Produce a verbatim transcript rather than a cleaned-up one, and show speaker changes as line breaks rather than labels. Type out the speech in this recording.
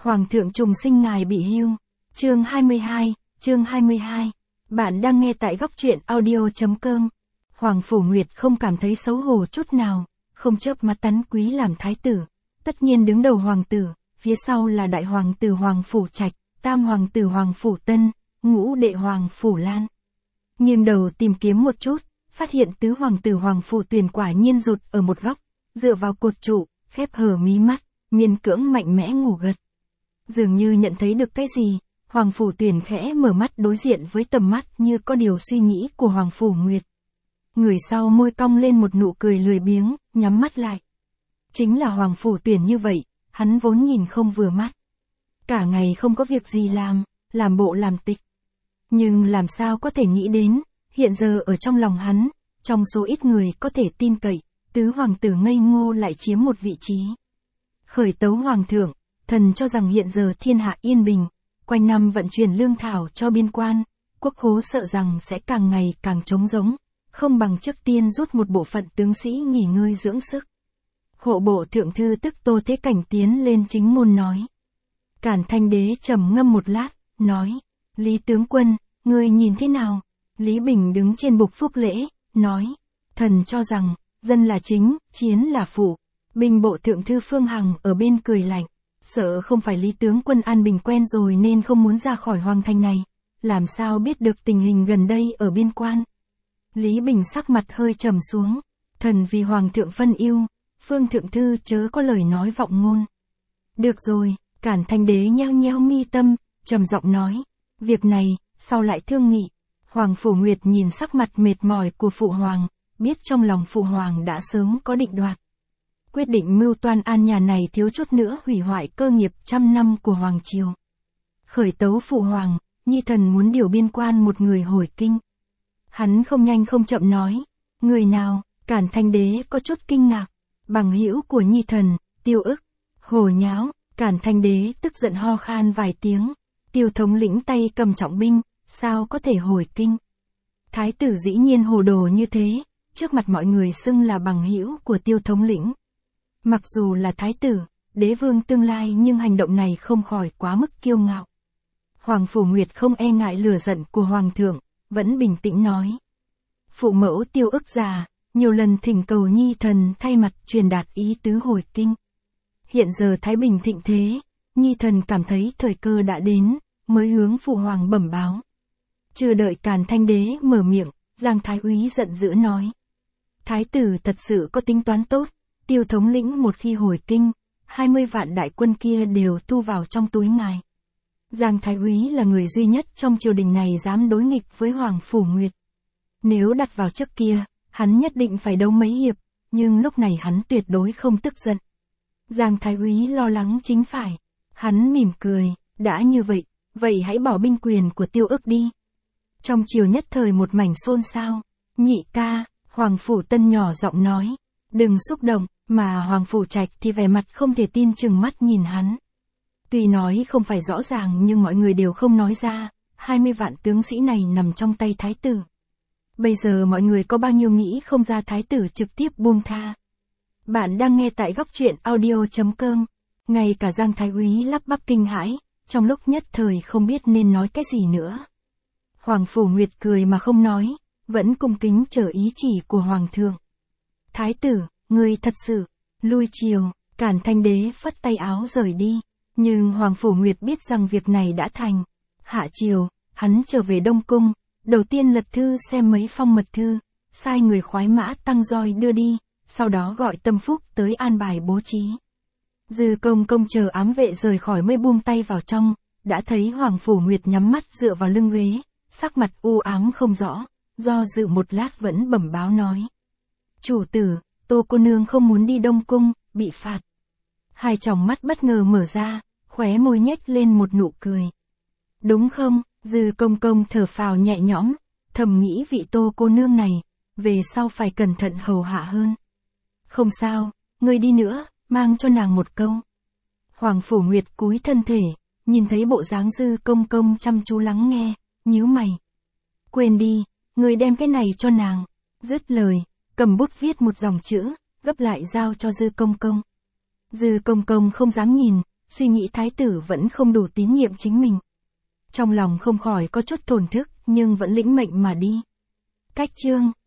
Hoàng thượng trùng sinh ngài bị hưu. Chương hai mươi hai, chương hai mươi hai. Bạn đang nghe tại góc truyện audio chấm com. Hoàng Phủ Nguyệt không cảm thấy xấu hổ chút nào, không chớp mắt tán quý làm thái tử. Tất nhiên đứng đầu hoàng tử, phía sau là đại hoàng tử Hoàng Phủ Trạch, tam hoàng tử Hoàng Phủ Tân, ngũ đệ Hoàng Phủ Lan. Nghiêng đầu tìm kiếm một chút, phát hiện tứ hoàng tử Hoàng Phủ Tuyền quả nhiên rụt ở một góc, dựa vào cột trụ, khép hờ mí mắt, miên cưỡng mạnh mẽ ngủ gật. Dường như nhận thấy được cái gì, Hoàng Phủ Tuyền khẽ mở mắt đối diện với tầm mắt như có điều suy nghĩ của Hoàng Phủ Nguyệt. Người sau môi cong lên một nụ cười lười biếng, nhắm mắt lại. Chính là Hoàng Phủ Tuyền như vậy, hắn vốn nhìn không vừa mắt. Cả ngày không có việc gì làm, làm bộ làm tịch. Nhưng làm sao có thể nghĩ đến, hiện giờ ở trong lòng hắn, trong số ít người có thể tin cậy, tứ hoàng tử ngây ngô lại chiếm một vị trí. Khởi tấu hoàng thượng, thần cho rằng hiện giờ thiên hạ yên bình, quanh năm vận chuyển lương thảo cho biên quan, quốc khố sợ rằng sẽ càng ngày càng trống rỗng, không bằng trước tiên rút một bộ phận tướng sĩ nghỉ ngơi dưỡng sức. Hộ bộ thượng thư tức Tô Thế Cảnh tiến lên chính môn nói. Cản Thanh Đế trầm ngâm một lát, nói, Lý tướng quân, ngươi nhìn thế nào? Lý Bình đứng trên bục phúc lễ, nói, thần cho rằng, dân là chính, chiến là phụ. Binh bộ thượng thư Phương Hằng ở bên cười lạnh, sợ không phải Lý tướng quân an bình quen rồi nên không muốn ra khỏi hoàng thành này, làm sao biết được tình hình gần đây ở biên quan. Lý Bình sắc mặt hơi trầm xuống, thần vì hoàng thượng phân ưu, Phương thượng thư chớ có lời nói vọng ngôn. Được rồi, Cản Thanh Đế nheo nheo mi tâm, trầm giọng nói, việc này, sau lại thương nghị. Hoàng Phủ Nguyệt nhìn sắc mặt mệt mỏi của phụ hoàng, biết trong lòng phụ hoàng đã sớm có định đoạt. Quyết định mưu toan an nhà này thiếu chút nữa hủy hoại cơ nghiệp trăm năm của hoàng triều. Khởi tấu phụ hoàng, nhi thần muốn điều biên quan một người hồi kinh. Hắn không nhanh không chậm nói, người nào? Cản Thanh Đế có chút kinh ngạc, bằng hữu của nhi thần, Tiêu Ức. Hồ nháo, Cản Thanh Đế tức giận ho khan vài tiếng, Tiêu thống lĩnh tay cầm trọng binh, sao có thể hồi kinh? Thái tử dĩ nhiên hồ đồ như thế, trước mặt mọi người xưng là bằng hữu của Tiêu thống lĩnh. Mặc dù là thái tử, đế vương tương lai nhưng hành động này không khỏi quá mức kiêu ngạo. Hoàng Phủ Nguyệt không e ngại lửa giận của hoàng thượng, vẫn bình tĩnh nói. Phụ mẫu Tiêu Ức già, nhiều lần thỉnh cầu nhi thần thay mặt truyền đạt ý tứ hồi kinh. Hiện giờ Thái Bình thịnh thế, nhi thần cảm thấy thời cơ đã đến, mới hướng phụ hoàng bẩm báo. Chưa đợi Càn Thanh Đế mở miệng, Giang Thái Úy giận dữ nói. Thái tử thật sự có tính toán tốt, Tiêu thống lĩnh một khi hồi kinh, hai mươi vạn đại quân kia đều thu vào trong túi ngài. Giang Thái Úy là người duy nhất trong triều đình này dám đối nghịch với Hoàng Phủ Nguyệt. Nếu đặt vào trước kia, hắn nhất định phải đấu mấy hiệp, nhưng lúc này hắn tuyệt đối không tức giận. Giang Thái Úy lo lắng chính phải. Hắn mỉm cười, đã như vậy, vậy hãy bỏ binh quyền của Tiêu Ức đi. Trong triều nhất thời một mảnh xôn xao. Nhị ca, Hoàng Phủ Tân nhỏ giọng nói, đừng xúc động, mà Hoàng Phủ Trạch thì vẻ mặt không thể tin chừng mắt nhìn hắn. Tuy nói không phải rõ ràng nhưng mọi người đều không nói ra, hai mươi vạn tướng sĩ này nằm trong tay thái tử. Bây giờ mọi người có bao nhiêu nghĩ không ra thái tử trực tiếp buông tha. Bạn đang nghe tại góc truyện audio chấm com. Ngay cả Giang Thái Úy lắp bắp kinh hãi, trong lúc nhất thời không biết nên nói cái gì nữa. Hoàng Phủ Nguyệt cười mà không nói, vẫn cung kính chờ ý chỉ của Hoàng thượng. Thái tử, ngươi thật sự, lui triều, Cản Thanh Đế phất tay áo rời đi. Nhưng Hoàng Phủ Nguyệt biết rằng việc này đã thành. Hạ triều, hắn trở về Đông Cung, đầu tiên lật thư xem mấy phong mật thư, sai người khoái mã tăng roi đưa đi, sau đó gọi Tâm Phúc tới an bài bố trí. Dư công công chờ ám vệ rời khỏi mới buông tay vào trong, đã thấy Hoàng Phủ Nguyệt nhắm mắt dựa vào lưng ghế, sắc mặt u ám không rõ, do dự một lát vẫn bẩm báo nói. Chủ tử, Tô cô nương không muốn đi Đông Cung, bị phạt. Hai tròng mắt bất ngờ mở ra, khóe môi nhếch lên một nụ cười. Đúng không? Dư công công thở phào nhẹ nhõm, thầm nghĩ vị Tô cô nương này, về sau phải cẩn thận hầu hạ hơn. Không sao, ngươi đi nữa, mang cho nàng một câu. Hoàng Phủ Nguyệt cúi thân thể, nhìn thấy bộ dáng Dư công công chăm chú lắng nghe, nhíu mày. Quên đi, ngươi đem cái này cho nàng. Dứt lời, cầm bút viết một dòng chữ, gấp lại giao cho Dư công công. Dư công công không dám nhìn, suy nghĩ thái tử vẫn không đủ tín nhiệm chính mình. Trong lòng không khỏi có chút thổn thức, nhưng vẫn lĩnh mệnh mà đi. Cách chương